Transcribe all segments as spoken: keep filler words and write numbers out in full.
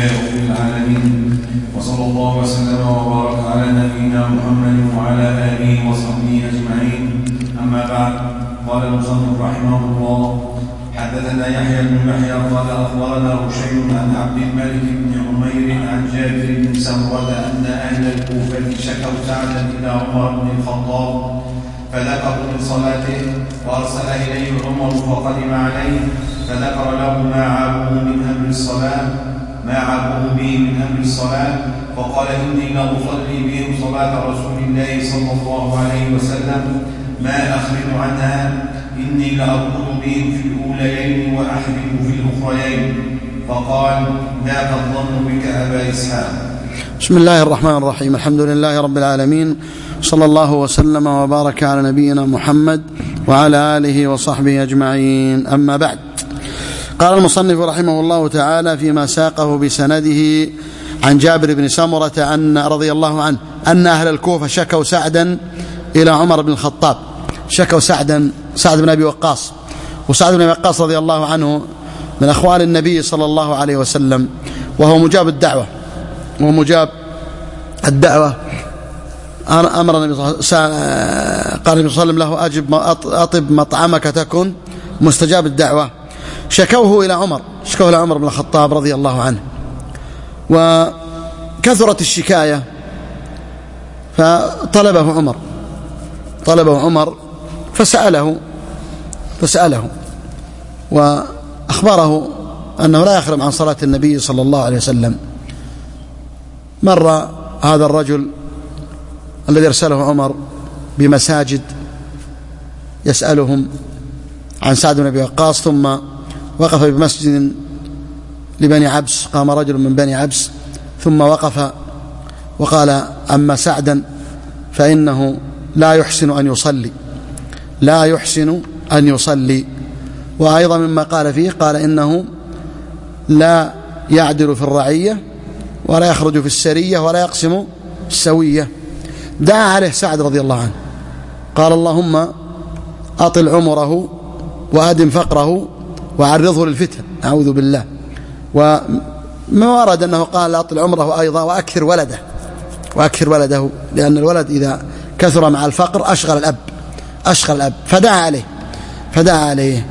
لله رب العالمين، وصلى الله وسلم وبارك على نبينا محمد وعلى آله وصحبه أجمعين. أما بعد، قال المصنف رحمه الله: حدثنا يحيى بن يحيى قال أخبرنا هشيم عن عبد الملك بن عمير عن جابر بن سمرة أن أهل الكوفة شكوا سعدا إلى عمر بن الخطاب فذكروا من صلاته، وأرسل إليه عمر فقدم عليه فذكر له ما عابه من أمر الصلاة ما عابه به من أمر الصلاة فقال: إني لأصلي بهم صلاة رسول الله صلى الله عليه وسلم ما أخرج عنها، إني لأركض بهم في الأوليين وأحرم في الأخريين. فقال: ذاك الظن بك أبا إسحاق. بسم الله الرحمن الرحيم. الحمد لله رب العالمين، صلى الله وسلم وبارك على نبينا محمد وعلى آله وصحبه أجمعين. أما بعد، قال المصنف رحمه الله تعالى فيما ساقه بسنده عن جابر بن سمرة أن رضي الله عنه أن أهل الكوفة شكوا سعدا إلى عمر بن الخطاب. شكوا سعدا سعد بن أبي وقاص، وسعد بن أبي وقاص رضي الله عنه من أخوال النبي صلى الله عليه وسلم، وهو مجاب الدعوة ومجاب الدعوة. أمر النبي قال النبي صلى الله عليه وسلم له: أجب أطب مطعمك تكن مستجاب الدعوة. شكوه إلى عمر شكوه إلى عمر بن الخطاب رضي الله عنه، وكثرت الشكاية فطلبه عمر طلبه عمر فسأله فسأله وأخبره أنه لا يخرم عن صلاة النبي صلى الله عليه وسلم. مر هذا الرجل الذي أرسله عمر بمساجد يسألهم عن سعد بن أبي وقاص، ثم وقف بمسجد لبني عبس، قام رجل من بني عبس ثم وقف وقال: أما سعدا فإنه لا يحسن أن يصلي لا يحسن أن يصلي وأيضا مما قال فيه قال: إنه لا يعدل في الرعية ولا يخرج في السرية ولا يقسم السوية. دعا عليه سعد رضي الله عنه، قال: اللهم أطل عمره وأدم فقره وعرضه للفتن، أعوذ بالله. وما ورد أنه قال: أطل عمره أيضا وأكثر ولده وأكثر ولده لأن الولد إذا كثر مع الفقر أشغل الأب أشغل الأب فدعا عليه فدعا عليه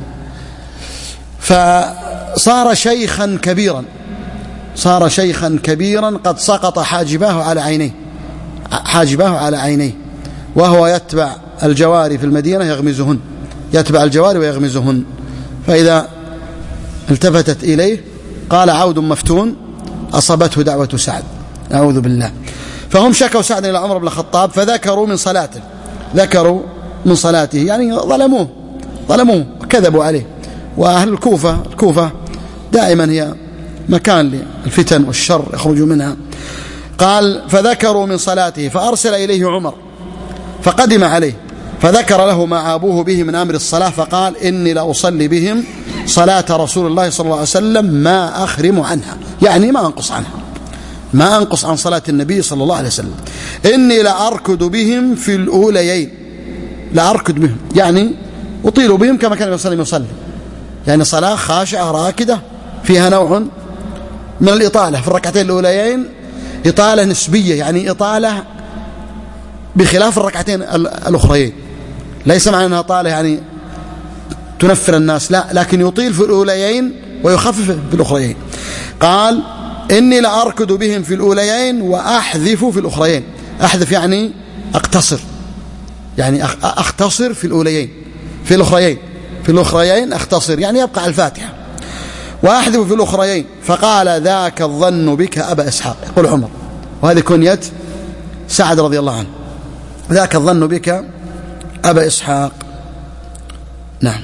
فصار شيخا كبيرا صار شيخا كبيرا قد سقط حاجباه على عينيه حاجباه على عينيه وهو يتبع الجواري في المدينة يغمزهن يتبع الجواري ويغمزهن. فإذا التفتت إليه قال: عود مفتون أصابته دعوة سعد، أعوذ بالله. فهم شكوا سعد إلى عمر بن الخطاب فذكروا من صلاته ذكروا من صلاته يعني ظلموه ظلموه وكذبوا عليه. وأهل الكوفة الكوفة دائما هي مكان للفتن والشر يخرج منها. قال: فذكروا من صلاته فأرسل إليه عمر فقدم عليه فذكر له ما عابوه به من أمر الصلاة فقال: إني لأصلي بهم صلاة رسول الله صلى الله عليه وسلم ما أخرم عنها، يعني ما أنقص عنها ما أنقص عن صلاة النبي صلى الله عليه وسلم. إني لأركض بهم في الأوليين لأركض بهم يعني أطيل بهم كما كان النبي يصلي، يعني صلاة خاشعة راكدة فيها نوع من الإطالة في الركعتين الأوليين، إطالة نسبية يعني إطالة بخلاف الركعتين الأخرين، ليس معنى أنها طالة يعني تنفر الناس، لا، لكن يطيل في الأوليين ويخفف في الأخريين. قال: إني لأركض بهم في الأوليين وأحذف في الأخريين. أحذف يعني أقتصر يعني أختصر في الأوليين في الأخريين في الأخريين أختصر يعني يبقى على الفاتحة، وأحذف في الأخريين. فقال: ذاك الظن بك أبا إسحاق، يقول عمر، وهذه كنية سعد رضي الله عنه، ذاك الظن بك أبا إسحاق. نعم.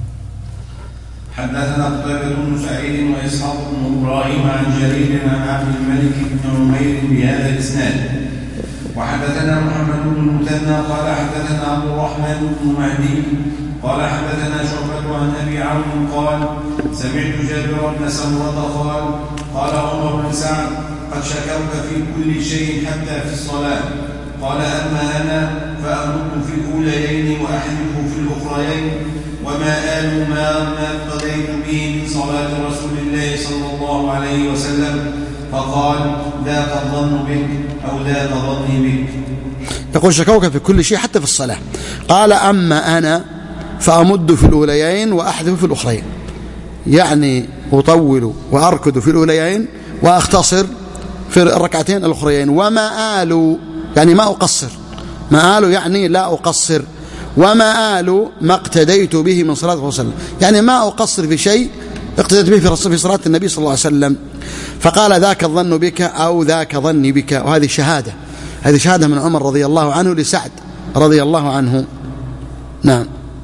حدثنا قتيبة بن سعيد وإسحاق بن إبراهيم عن جرير عن عبد الملك بن عمير بهذا الإسناد. وحدثنا محمد بن المثنى قال حدثنا عبد الرحمن بن مهدي قال حدثنا شعبة عن أبي عون قال: سمعت جابر بن سمرة قال: قال عمر بن سعد: قد شكوك في كل شيء حتى في الصلاة. قال: أما أنا فأمد في الأوليين وأحذف في الأخريين، وما آل ما ما اقتديت به من صلاة رسول الله صلى الله عليه وسلم فقال ذاك الظن بك أو ذاك ظني بك. يقول شكوك في كل شيء حتى في الصلاة. قال أما أنا فأمد في الأوليين وأحذف في الأخرين، يعني أطول وأركض في الأوليين وأختصر في الركعتين الأخرين. وما آل يعني ما أقصر، ما آل يعني لا أقصر، وما آل ما اقتديت به من صلاة الله صلى الله عليه وسلم، يعني ما أقصر في شيء اقتديت به في صلاة النبي صلى الله عليه وسلم. فقال ذاك الظن بك أو ذاك ظني بك. وهذه شهادة، هذه شهادة من عمر رضي الله عنه لسعد رضي الله عنه. نعم.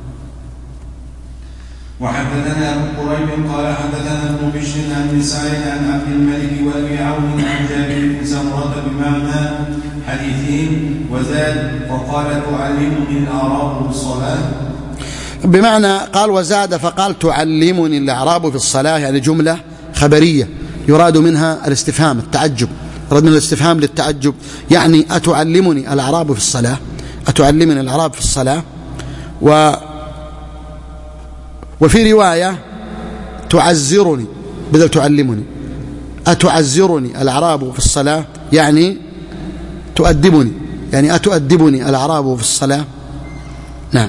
وحدثنا أبو قريب قال حدثنا ابن بشر عن سعيد عن عبد الملك وأبي عون عن جابر بن سمرة بمعنى حديثهم وزاد فقال تعلمني الأعراب بالصلاة، بمعنى قال وزاد فقال تعلمني الأعراب في الصلاة، يعني جملة خبرية يراد منها الاستفهام التعجب، يراد من الاستفهام للتعجب، يعني أتعلمني الأعراب في الصلاة، أتعلمني الأعراب في الصلاة. و وفي رواية تعزرني بدل تعلمني، أتعزرني الأعراب في الصلاة يعني تؤدبني، يعني أتؤدبني الأعراب في الصلاة. نعم.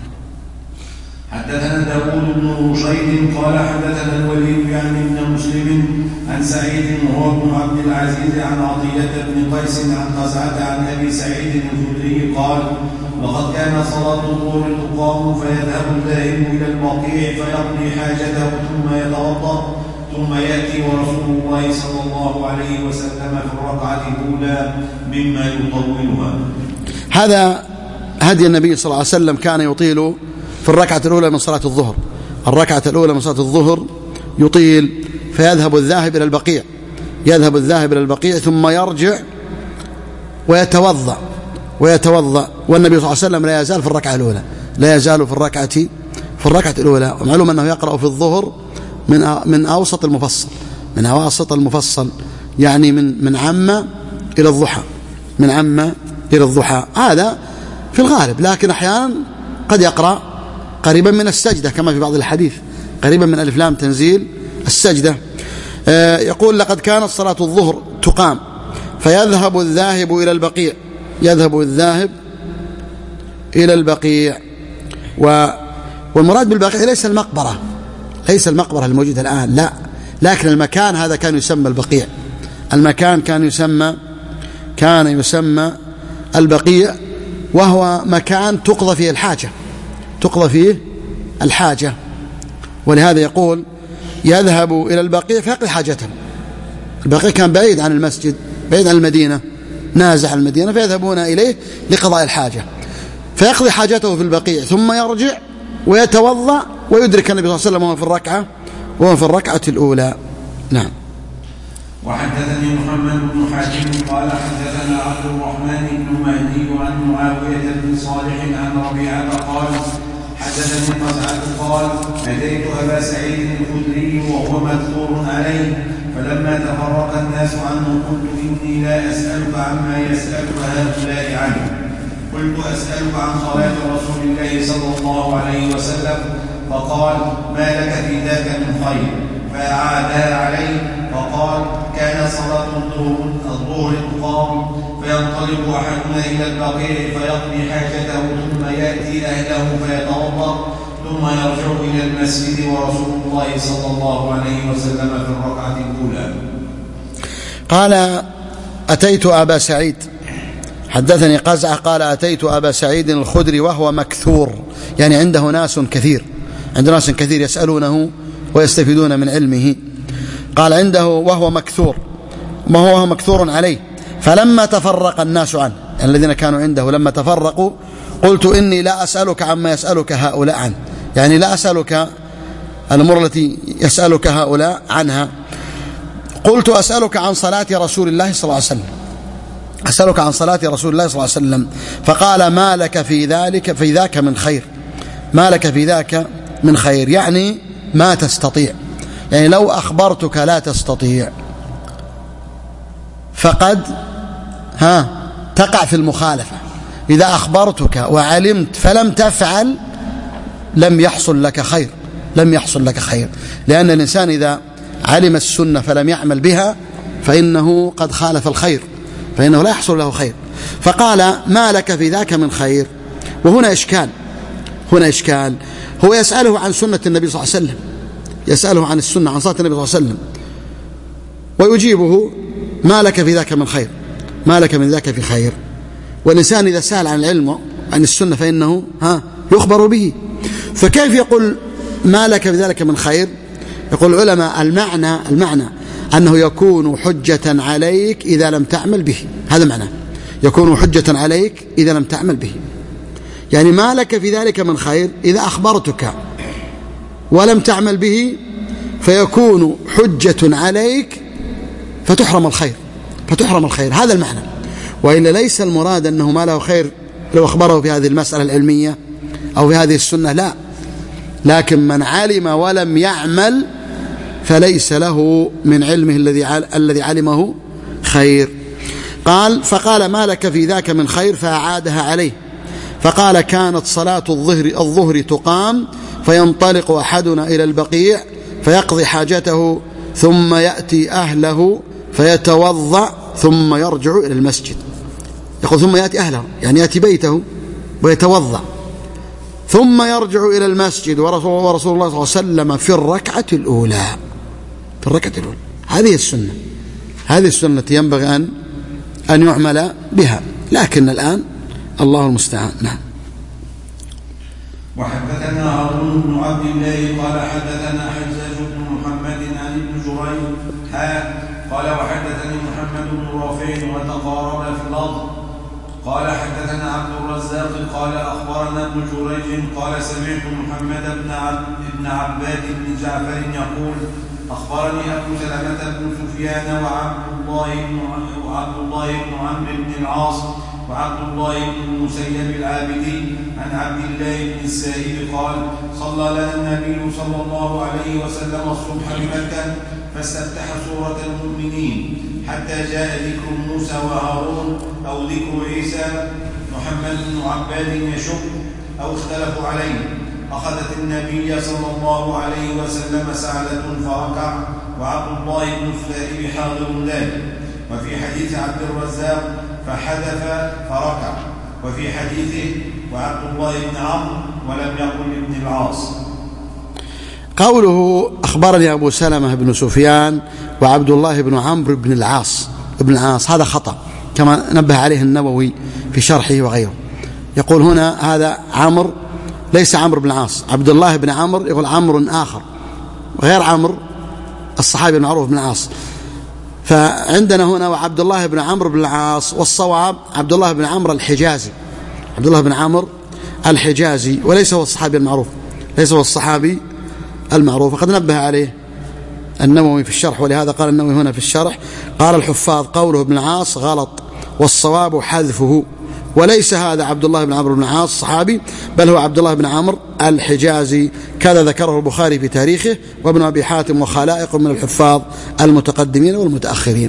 حدثنا داود بن رشيد قال حدثنا الوليد يعني بن مسلم عن سعيد وهو بن عبد العزيز عن عطية بن قيس عن قزعة عن أبي سعيد الخدري قال وقد كان صلاة الظهر تقام فيذهب الذاهب إلى البقيع فيقضي حاجته ثم يتوضأ ثم يأتي ورسول الله صلى الله عليه وسلم في الركعة الأولى مما يطولها. هذا هدي النبي صلى الله عليه وسلم، كان يطيل في الركعة الأولى من صلاة الظهر، الركعة الأولى من صلاة الظهر يطيل، فيذهب الذاهب إلى البقيع، يذهب الذاهب إلى البقيع ثم يرجع ويتوضأ ويتوضأ والنبي صلى الله عليه وسلم لا يزال في الركعة الأولى، لا يزال في الركعة في الركعة الأولى. ومعلوم أنه يقرأ في الظهر من من أوسط المفصل، من أوسط المفصل، يعني من من عامة إلى الضحى، من عامة إلى الضحى، هذا في الغالب، لكن أحيانا قد يقرأ قريبا من السجدة كما في بعض الحديث، قريبا من ألف لام تنزيل السجدة. آه يقول لقد كانت صلاة الظهر تقام فيذهب الذاهب إلى البقيع، يذهب الذاهب إلى البقيع. و والمراد بالبقيع ليس المقبرة، ليس المقبرة الموجودة الآن، لا، لكن المكان هذا كان يسمى البقيع، المكان كان يسمى كان يسمى البقيع، وهو مكان تقضى فيه الحاجة، تقضى فيه الحاجة. ولهذا يقول يذهب إلى البقيع فيقضي حاجته. البقيع كان بعيد عن المسجد، بعيد عن المدينة، نازح المدينة، فيذهبون إليه لقضاء الحاجة، فيقضي حاجته في البقيع ثم يرجع ويتوضأ ويدرك النبي صلى الله عليه وسلم وهو في الركعة وهو في الركعة الأولى. نعم. وحدثني محمد بن حاتم قال حدثنا عبد الرحمن بن مهدي عن معاوية بن صالح عن ربيعة قال حدثني قزعة قال أتيت أبا سعيد الخدري وهو مكثور عليه فلما تفرق الناس عنه قلت إني لا أسألك عما يسألك هؤلاء عنه، قلت أسألك عن صلاة رسول الله صلى الله عليه وسلم، فقال ما لك في ذاك من خير، فأعادها عليه فقال كان صلاة الظهر تقام فينطلق أحدنا إلى البقيع فيقضي حاجته ثم يأتي أهله فيتوضأ ثم يرجع إلى المسجد ورسول الله صلى الله عليه وسلم في الركعة الأولى. قال أتيت أبا سعيد، حدثني قزعة قال أتيت أبا سعيد الخدري وهو مكثور، يعني عنده ناس كثير، عنده ناس كثير يسألونه ويستفيدون من علمه. قال عنده وهو مكثور، ما هو مكثور عليه، فلما تفرق الناس عنه، يعني الذين كانوا عنده لما تفرقوا قلت إني لا أسألك عما يسألك هؤلاء عنه، يعني لا أسألك الأمور التي يسألك هؤلاء عنها، قلت أسألك عن صلاة رسول الله صلى الله عليه وسلم، أسألك عن صلاة رسول الله صلى الله عليه وسلم، فقال ما لك في ذلك في ذاك من خير، ما لك في ذاك من خير، يعني ما تستطيع، يعني لو أخبرتك لا تستطيع فقد ها تقع في المخالفة، إذا أخبرتك وعلمت فلم تفعل لم يحصل لك خير، لم يحصل لك خير، لأن الإنسان إذا علم السنة فلم يعمل بها فإنه قد خالف الخير، فإنه لا يحصل له خير. فقال ما لك في ذاك من خير. وهنا إشكال، هنا إشكال هو يسأله عن سنة النبي صلى الله عليه وسلم، يسأله عن السنة، عن صلاة النبي صلى الله عليه وسلم، ويجيبه ما لك في ذاك من خير، ما لك من ذاك في خير. والإنسان إذا سأل عن العلم عن السنة فإنه ها يخبر به، فكيف يقول ما لك في ذلك من خير؟ يقول العلماء المعنى المعنى أنه يكون حجة عليك إذا لم تعمل به، هذا معنى يكون حجة عليك إذا لم تعمل به. يعني ما لك في ذلك من خير إذا أخبرتك ولم تعمل به فيكون حجة عليك فتحرم الخير، فتحرم الخير، هذا المعنى. وإلا ليس المراد أنه ما له خير لو أخبره في هذه المسألة العلمية أو في هذه السنة، لا، لكن من علم ولم يعمل فليس له من علمه الذي الذي علمه خير. قال فقال ما لك في ذاك من خير فأعادها عليه، فقال كانت صلاة الظهر الظهر تقام فينطلق أحدنا إلى البقيع فيقضي حاجته ثم يأتي أهله فيتوضأ ثم يرجع إلى المسجد. يقول ثم يأتي أهله يعني يأتي بيته ويتوضأ ثم يرجع إلى المسجد ورسول, ورسول الله صلى الله عليه وسلم في الركعة الأولى، في الركعة الأولى. هذه السنة، هذه السنة التي ينبغي أن أن يعمل بها، لكن الآن الله المستعان. نعم. وحدثنا هارون بن عبد الله قال حدثنا حجاج بن محمد عن ابن جريج ها قال وحدثني محمد بن رافع وتقارب في اللفظ قال حدثنا عبد الرزاق قال أخبرنا ابن جريج قال سمعت محمد بن عبد بن عباد بن جعفر يقول أخبرني أبو سلمة بن سفيان وعبد الله بن وعبد الله بن عمرو بن العاص وعبد الله بن المسيب العابدي عن عبد الله بن السائب قال صلى لنا النبي صلى الله عليه وسلم الصبح بمكة فاستفتح سورة المؤمنين حتى جاء ذكر موسى وهارون أو ذكر عيسى. محمد بن عباد يشك أو اختلفوا عليه. أخذت النبي صلى الله عليه وسلم سعلة فركع وعبد الله بن السائب حاضر ذلك. وفي حديث عبد الرزاق فحدث فركع، وفي حديثه وعبد الله بن عمرو ولم يقل ابن العاص. قوله أخبرني أبو سلمة بن سفيان وعبد الله بن عمرو بن العاص ابن العاص هذا خطأ كما نبه عليه النووي في شرحه وغيره. يقول هنا هذا عمرو ليس عمرو بن العاص، عبد الله بن عمرو يقول عمرو آخر غير عمرو الصحابي المعروف بن العاص. فعندنا هنا وعبد الله بن عمرو بن العاص، والصواب عبد الله بن عمرو الحجازي، عبد الله بن عمرو الحجازي، وليس هو الصحابي المعروف، ليس هو الصحابي المعروف. وقد نبه عليه النووي في الشرح، ولهذا قال النووي هنا في الشرح قال الحفاظ قوله ابن العاص غلط والصواب حذفه، وليس هذا عبد الله بن عمرو بن العاص صحابي بل هو عبد الله بن عمرو الحجازي، كذا ذكره البخاري في تاريخه وابن أبي حاتم وخلائق من الحفاظ المتقدمين والمتأخرين.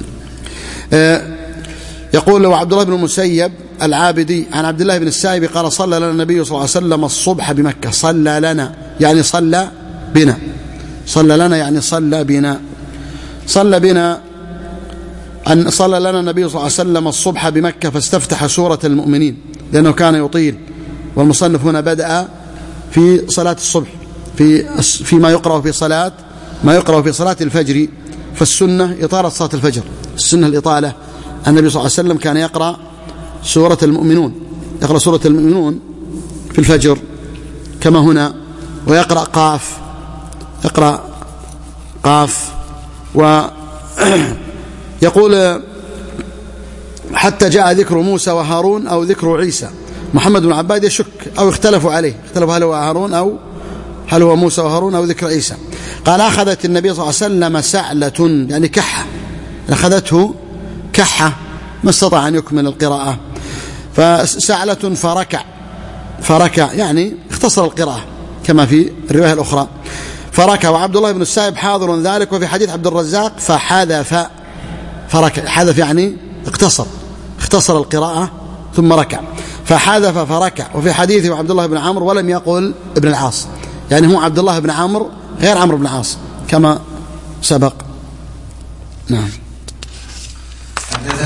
يقول له عبد الله بن المسيب العابدي عن عبد الله بن السائب قال صلى لنا النبي صلى الله عليه وسلم الصبح بمكة. صلى لنا يعني صلى بنا، صلى لنا يعني صلى بنا، صلى بنا أن صلى لنا النبي صلى الله عليه وسلم الصبح بمكة فاستفتح سورة المؤمنين لأنه كان يطيل. والمصنف هنا بدأ في صلاة الصبح في فيما يقرأ في صلاة ما يقرأ في صلاة الفجر، فالسنة إطالة صلاة الفجر، السنة الإطالة. النبي صلى الله عليه وسلم كان يقرأ سورة المؤمنون، يقرأ سورة المؤمنون في الفجر كما هنا، ويقرأ قاف، يقرأ قاف. ويقول حتى جاء ذكر موسى وهارون أو ذكر عيسى. محمد بن عباد يشك أو اختلفوا عليه، اختلفوا هل هو هارون أو هل هو موسى وهارون أو ذكر عيسى. قال أخذت النبي صلى الله عليه وسلم سعلة يعني كحة، أخذته كحة ما استطاع أن يكمل القراءة، فسعلة فركع، فركع يعني اختصر القراءة كما في الرواية الأخرى فركع. وعبد الله بن السائب حاضر ذلك. وفي حديث عبد الرزاق فحذف فركع، حذف يعني اقتصر، اختصر القراءة ثم ركع، فحذف فركع. وفي حديث عبد الله بن عمرو ولم يقل ابن العاص، يعني هو عبد الله بن عمرو غير عمرو بن العاص كما سبق. نعم.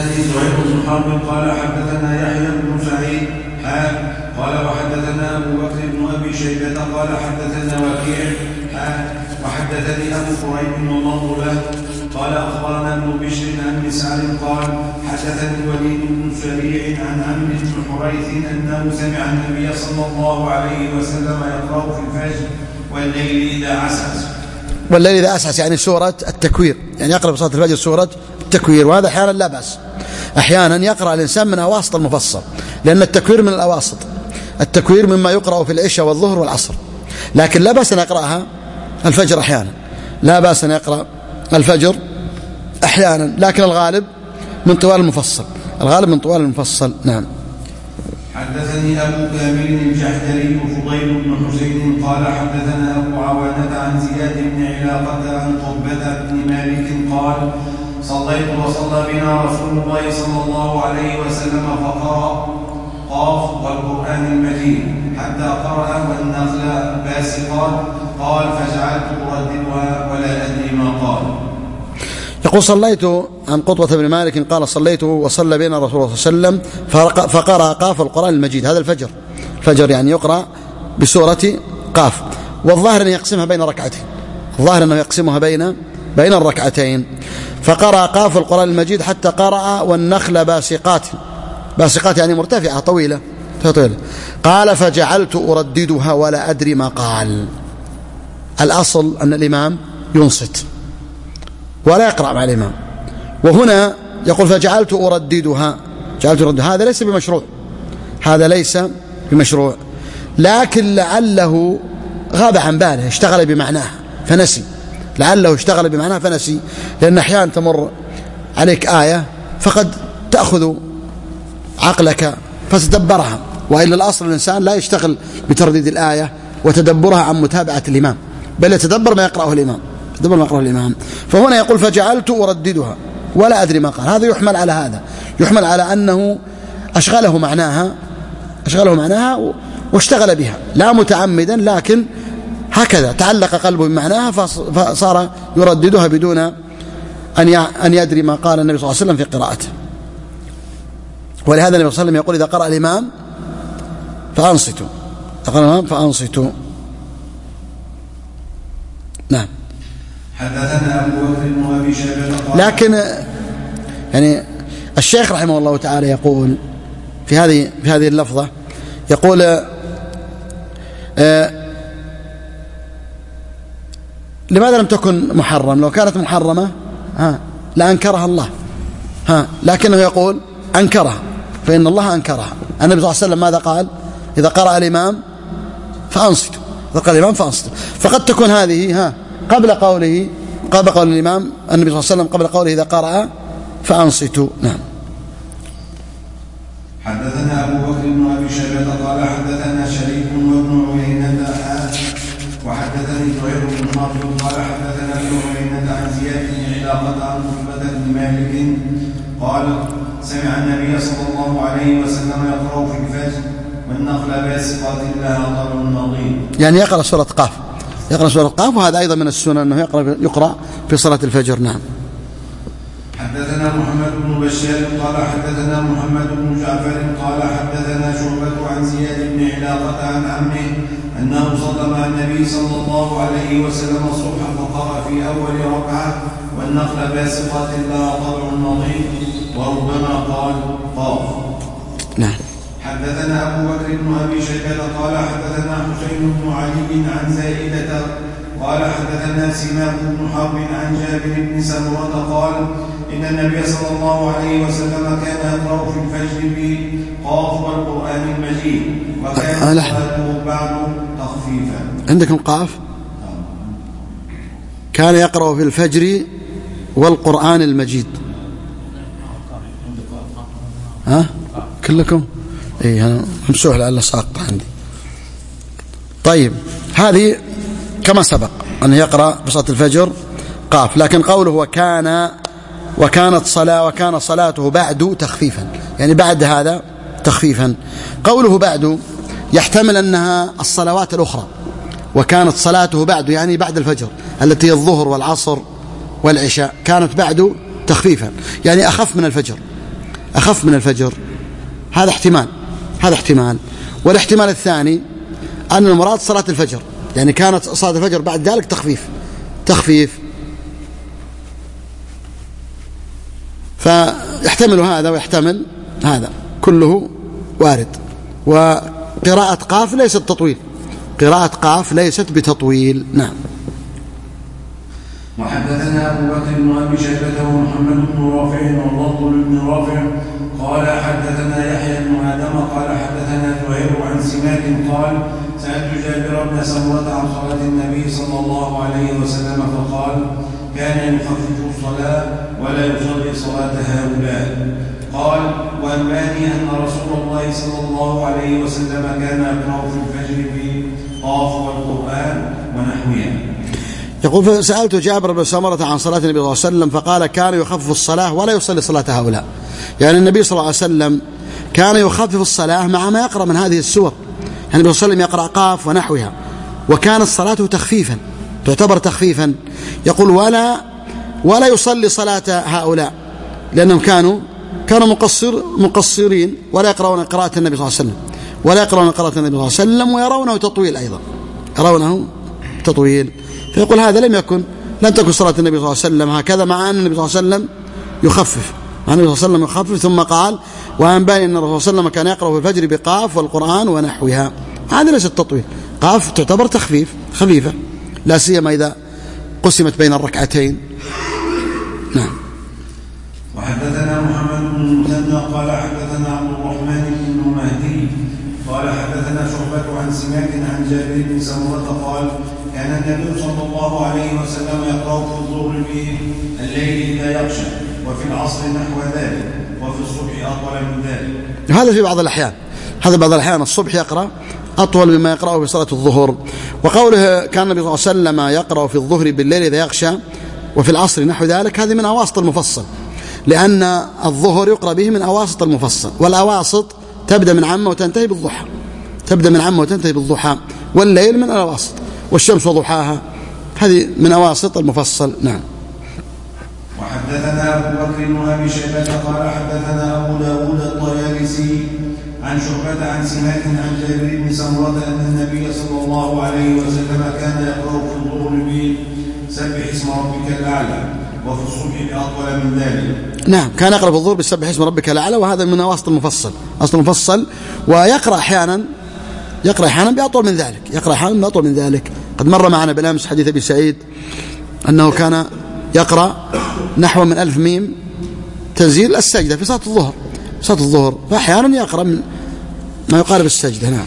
حدثني زهير بن حرب قال حدثنا يحيى بن سعيد حا قال وحدثنا أبو بكر بن أبي شيبة قال حدثنا وكيع حا وحدثني أبو كريب والله له قال أخبرنا ابن بشر عن مسعر قال حدثني الوليد بن سريع عن عمرو بن حريث أنه سمع النبي صلى الله عليه وسلم يقرأ في الفجر والليل إذا عسعس. والليل إذا عسعس يعني سورة التكوير، يعني يقرأ بصلاة الفجر سورة التكوير، وهذا أحيانا لا بأس. أحيانا يقرأ الإنسان من أواسط المفصل، لأن التكوير من الأواسط، التكوير مما يقرأ في العشاء والظهر والعصر، لكن لا بأس أن يقرأها الفجر أحيانا، لا بأس أن يقرأ الفجر أحيانا، لكن الغالب من طوال المفصل، الغالب من طوال المفصل. نعم. حدثني أبو كامل الجحدري فضيل بن حسين قال حدثنا أبو عوانة عن زياد بن علاقة عن قبة بن مالك قال صليت وصلى بنا رسول الله صلى الله عليه وسلم فقرأ قاف والقرآن المجيد حتى قرأ والنخل باسقات قال فجعلت أرددها ولا أدري ما قال. يقول صليت عن قطبة بن مالك قال صليت وصلى بنا رسول الله صلى الله عليه وسلم فقرأ قاف القرآن المجيد، هذا الفجر، الفجر يعني يقرأ بسورة قاف، والظاهر أن يقسمها بين ركعتين، الظاهر أنه يقسمها بين بين الركعتين، فقرأ قاف القرآن المجيد حتى قرأ والنخل باسقات، باسقات يعني مرتفعة طويلة طويلة قال فجعلت أرددها ولا أدري ما قال. الأصل أن الإمام ينصت ولا يقرأ مع الإمام، وهنا يقول فجعلت أرددها، جعلت أرددها، هذا ليس بمشروع، هذا ليس بمشروع، لكن لعله غاب عن باله، اشتغل بمعناها فنسي، لعله اشتغل بمعناها فنسي، لأن أحيانا تمر عليك آية فقد تأخذ عقلك فتدبرها، وإلا الأصل الإنسان لا يشتغل بترديد الآية وتدبرها عن متابعة الإمام، بل يتدبر ما يقرأه الإمام، يتدبر ما يقرأه الإمام. فهنا يقول فجعلت أرددها ولا أدري ما قال، هذا يحمل على هذا، يحمل على أنه أشغله معناها، أشغله معناها واشتغل بها لا متعمدا، لكن هكذا تعلق قلبه بمعناها فصار يرددها بدون أن يدري ما قال النبي صلى الله عليه وسلم في قراءته. ولهذا النبي صلى الله عليه وسلم يقول إذا قرأ الإمام فأنصتوا، قرأ الإمام فأنصتوا. نعم. حدثنا أبو بكر بن أبي شيبة. لكن يعني الشيخ رحمه الله تعالى يقول في هذه في هذه اللفظة، يقول آه لماذا لم تكن محرم؟ لو كانت محرمة ها لأنكرها الله، ها لكنه يقول أنكرها، فإن الله أنكرها. النبي صلى الله عليه وسلم ماذا قال؟ إذا قرأ الإمام فأنصتوا، إذا قرأ الإمام فأنصتوا، فقد تكون هذه ها قبل قوله، قبل قول الإمام النبي صلى الله عليه وسلم، قبل قوله إذا قرأ فأنصتوا. نعم. حدثنا أبو بكر بن أبي شيبة قال حدثنا شريك وابن عيينة وحدثني زهير بن حرب قال حدثنا ابن عيينة عن زياد بن علاقة عن قتبة بن مالك قال سمع النبي صلى الله عليه وسلم يقرأ في الفجر والنخل باسقات لها طلع نضيد، يعني يقرأ سورة قاف، يقرأ سورة قاف، وهذا أيضا من السنة أنه يقرأ يقرأ في صلاة الفجر. نعم. حدثنا محمد بن بشار قال حدثنا محمد بن جعفر قال حدثنا شعبة عن زياد بن علاقة عن عمه أنه صلى مع النبي صلى الله عليه وسلم الصبح فقرأ في أول ركعة والنخل باسقات لها طلع نضيد وربما قال قاف. نعم. حدثنا أبو بكر بن أبي شيبة قال حدثنا حسين بن علي عن زائدة قال حدثنا سماك بن حرب عن جابر بن سمرة قال إن النبي صلى الله عليه وسلم كان يقرأ في الفجر بقاف والقرآن المجيد وكان صلاته بعد تخفيفا. عندكم قاف؟ كان يقرأ في الفجر والقرآن المجيد. ها كلكم؟ ايه انا ممسوح لعل ساقط عندي. طيب هذه كما سبق أن يقرأ بصلاة الفجر قاف، لكن قوله وكان وكانت صلاة وكان صلاته بعد تخفيفا، يعني بعد هذا تخفيفا. قوله بعد يحتمل أنها الصلوات الأخرى، وكانت صلاته بعد يعني بعد الفجر التي هي الظهر والعصر والعشاء، كانت بعد تخفيفا يعني أخف من الفجر، أخف من الفجر، هذا احتمال هذا احتمال والاحتمال الثاني أن المراد صلاة الفجر، يعني كانت صلاة الفجر بعد ذلك تخفيف تخفيف فيحتمل هذا ويحتمل هذا، كله وارد. وقراءة قاف ليست تطويل، قراءة قاف ليست بتطويل. نعم. وحدثنا أبو بكر بن أبي شيبة ومحمد بن رافع واللفظ بن رافع قال حدثنا يحيى بن آدم قال حدثنا زهير عن سماك قال سألت جابر بن سمرة عن صلاة النبي صلى الله عليه وسلم فقال كان يخفف الصلاة ولا يصلي صلاة هؤلاء. قال وأنباني أن رسول الله صلى الله عليه وسلم كان يقرأ في الفجر في قاف والقرآن ونحوها. يقول سألت جابر بن سمرة عن صلاة النبي صلى الله عليه وسلم فقال كان يخفف الصلاة ولا يصلي صلاة هؤلاء، يعني النبي صلى الله عليه وسلم كان يخفف الصلاة مع ما يقرأ من هذه السور، يعني النبي صلى الله عليه وسلم يقرأ قاف ونحوها وكانت صلاته تخفيفا تعتبر تخفيفا. يقول ولا ولا يصلي صلاة هؤلاء لأنهم كانوا كانوا مقصر مقصرين ولا يقرؤون قراءة النبي صلى الله عليه وسلم ولا يقرؤون قراءة النبي صلى الله عليه وسلم ويرونه تطويل أيضا يرونه تطويل. فيقول هذا لم يكن لم تكن صلاة النبي صلى الله عليه وسلم هكذا، مع أن النبي صلى الله عليه وسلم يخفف مع النبي صلى الله عليه وسلم يخفف. ثم قال وأنباني أن الرسول صلى الله عليه وسلم كان يقرأ في الفجر بقاف والقرآن ونحوها. هذا ليس التطويل، قاف تعتبر تخفيف خفيفة لا سيما إذا قسمت بين الركعتين. نعم. وحدثنا محمد بن المثنى قال حدثنا عبد الرحمن بن مهدي قال حدثنا شعبة عن سماك عن جابر بن سمرة قال كان النبي صلى الله عليه وسلم يقرأ في الظهر في الليل إذا يغشى وفي العصر نحو ذلك وفي الصبح أطول من ذلك. هذا في بعض الأحيان هذا بعض الأحيان الصبح يقرأ أطول مما يقرأه في صلاة الظهر. وقوله كان النبي صلى الله عليه وسلم يقرأ في الظهر بالليل إذا يغشى وفي العصر نحو ذلك، هذه من أواسط المفصل، لأن الظهر يقرأ به من أواسط المفصل، والأواسط تبدأ من عامة وتنتهي بالضحى تبدأ من عامة وتنتهي بالضحى والليل من الأواسط والشمس وضحاها، هذه من أواسط المفصل. نعم. وحدثنا أبو بكر بن أبي شيبة قال حدثنا أبو داود الطيالسي عن شعبة عن سماك عن جابر بن سمرة أن النبي صلى الله عليه وسلم كان يقرأ في الظهر بسبح اسم ربك الأعلى وفي الصبح بأطول من ذلك. نعم، كان يقرأ في الظهر بسبح اسم ربك الأعلى، وهذا من أواسط المفصل أصل المفصل. ويقرأ أحيانا يقرأ أحيانا بأطول من ذلك يقرأ أحيانا بأطول من ذلك. قد مر معنا بالأمس حديث أبي سعيد أنه كان يقرأ نحو من ألف ميم تنزيل السجدة في صلاة الظهر صلاة الظهر فأحيانا يقرأ من ما يقارب السجدة. نعم.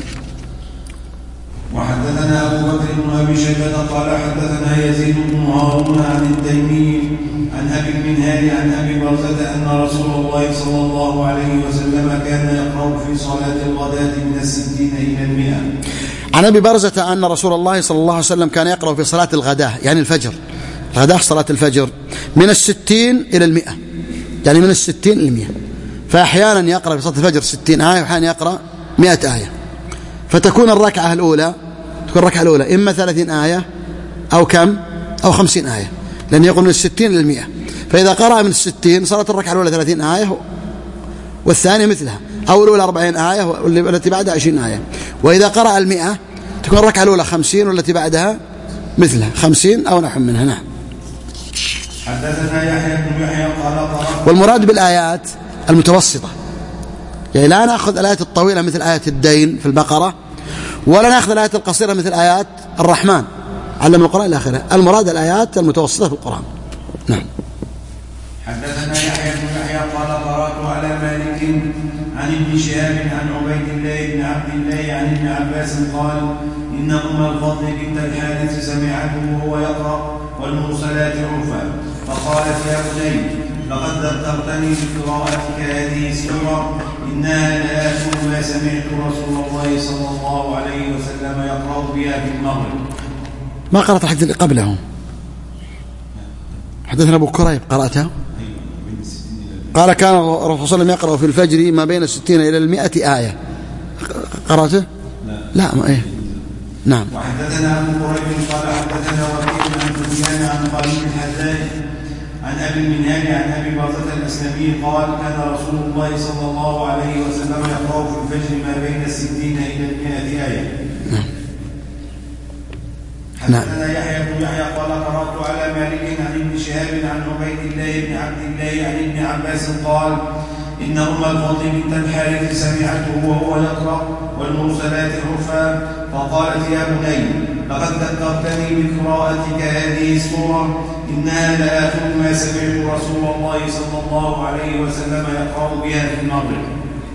وحدثنا أبو بكر بن أبي شيبة قال حدثنا يزيد بن هارون عن التيمي عن أبي المنهال عن أبي برزة أن رسول الله صلى الله عليه وسلم كان يقرأ في صلاة الغداة من الستين إلى المئة. عن أبي برزة أن رسول الله صلى الله عليه وسلم كان يقرأ في صلاة الغداة يعني الفجر الغداة صلاة الفجر من الستين إلى المئة، يعني من الستين إلى المئة. فأحيانا يقرأ في صلاة الفجر ستين آية وأحيانا يقرأ مئة آية، فتكون الركعة الأولى تكون الركعة الأولى إما ثلاثين آية أو كم أو خمسين آية، لأن يقول من الستين إلى المئة. فإذا قرأ من الستين صارت الركعة الأولى ثلاثين آية والثانية مثلها، أو الأولى أربعين آية والتي بعدها عشرين آية. وإذا قرأ المئة تكون الركعة الأولى خمسين والتي بعدها مثلها خمسين أو نحو منها. نعم. حدثنا يحيى بن يحيى قال قرأت. والمراد بالآيات المتوسطة، يعني لا نأخذ الآيات الطويلة مثل آيات الدين في البقرة، ولا نأخذ الآيات القصيرة مثل آيات الرحمن علم القرآن إلى آخره. المراد الآيات المتوسطة في القرآن. نعم. حدثنا يحيى بن يحيى قال قرأت على مالك عن ابن شهاب عن عبيد الله بن عبد الله عن ابن عباس قال إن أم الفضل بنت الحارث سمعته وهو يقرأ والمرسلات عرفا فقالت يا بني لقد ذكرتني بقراءتك هذه السورة إنها لآيات ما سمعت رسول الله صلى الله عليه وسلم يقرأ بها في المغرب. ما قرأت الحديث اللي قبله؟ حدثنا أبو كريب قرأتها؟ قال كان الرسول صلى الله عليه وسلم يقرأ في الفجر ما بين الستين إلى المئة آية. قرأته؟ لا, لا ما إيه. نعم. وحدثنا أبو كريب قال حدثنا وكيل عن سفيان عن قليل الحذاء عن أبي المنهال عن أبي برزة الأسلمي قال كان رسول الله صلى الله عليه وسلم يقرأ في الفجر ما بين الستين إلى المئة آية. حدثنا يحيى بن يحيى قال قرأت على مالك عن ابن شهاب عن عبيد الله بن عبد الله عن ابن عباس قال إن أم الفضل بنت الحارث سمعته وهو يقرأ والمرسلات عرفا فقالت يا بني لقد ذكرتني بقراءتك هذه السورة إنها لآخر ما سمعت رسول الله صلى الله عليه وسلم يقرأ بها في المغرب.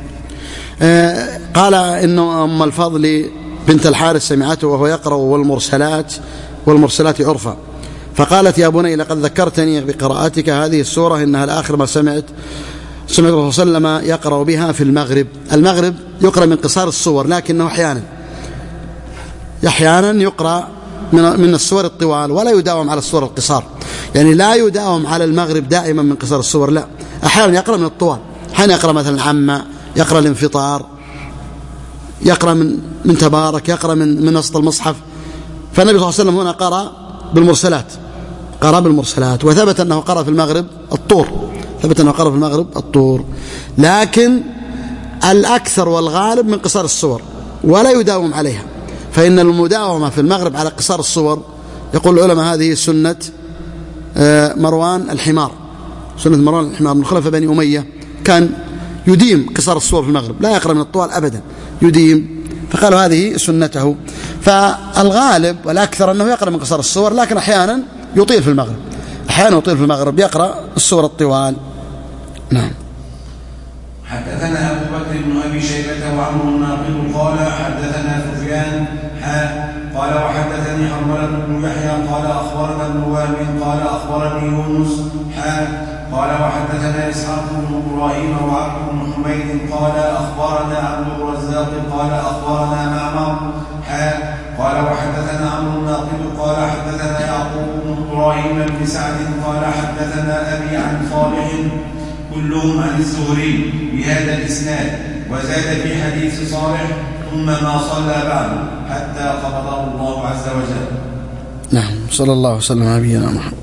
آه قال إن أم الفضل بنت الحارث سمعته وهو يقرأ والمرسلات والمرسلات عرفا فقالت يا بني لقد ذكرتني بقراءتك هذه السورة إنها لآخر ما سمعت سمعت الرسول صلى الله عليه وسلم يقرأ بها في المغرب. المغرب يقرأ من قصار الصور لكنه أحيانا أحيانا يقرأ من من السور الطوال ولا يداوم على السور القصار، يعني لا يداوم على المغرب دائما من قصار السور، لا أحيانا يقرأ من الطوال، أحيانا يقرأ مثلا عما، يقرأ الانفطار، يقرأ من من تبارك، يقرأ من من وسط المصحف. فالنبي صلى الله عليه وسلم هنا قرأ بالمرسلات قرأ بالمرسلات وثبت أنه قرأ في المغرب الطور ثبت أنه قرأ في المغرب الطور لكن الأكثر والغالب من قصار الصور ولا يداوم عليها، فإن المداومة في المغرب على قصار الصور يقول العلماء هذه سنة مروان الحمار سنة مروان الحمار من خلفاء بني أمية، كان يديم قصار الصور في المغرب لا يقرأ من الطوال أبدا يديم، فقالوا هذه سنته. فالغالب والأكثر أنه يقرأ من قصار الصور لكن أحيانا يطيل في المغرب أحيانا يطيل في المغرب يقرأ السور الطوال. نعم. حدثنا أبو بكر بن أبي شيبة وعمر الناقد قال حدثنا سفيان حاء قال وحدثني حرملة بن يحيى قال أخبرنا ابن وهب قال أخبرني يونس حاء قال وحدثنا إسحاق بن إبراهيم وعبد بن حميد قال أخبرنا عبد الرزاق قال أخبرنا معمر حاء قال وحدثنا عمرو الناقد قال حدثنا يعقوب بن إبراهيم بن سعد قال حدثنا أبي عن صالح كلهم عن الزهري بهذا الإسناد وزاد في حديث صالح ثم ما صلى بعد حتى قبضه الله عز وجل. نعم. صلى الله وسلم على نبينا محمد.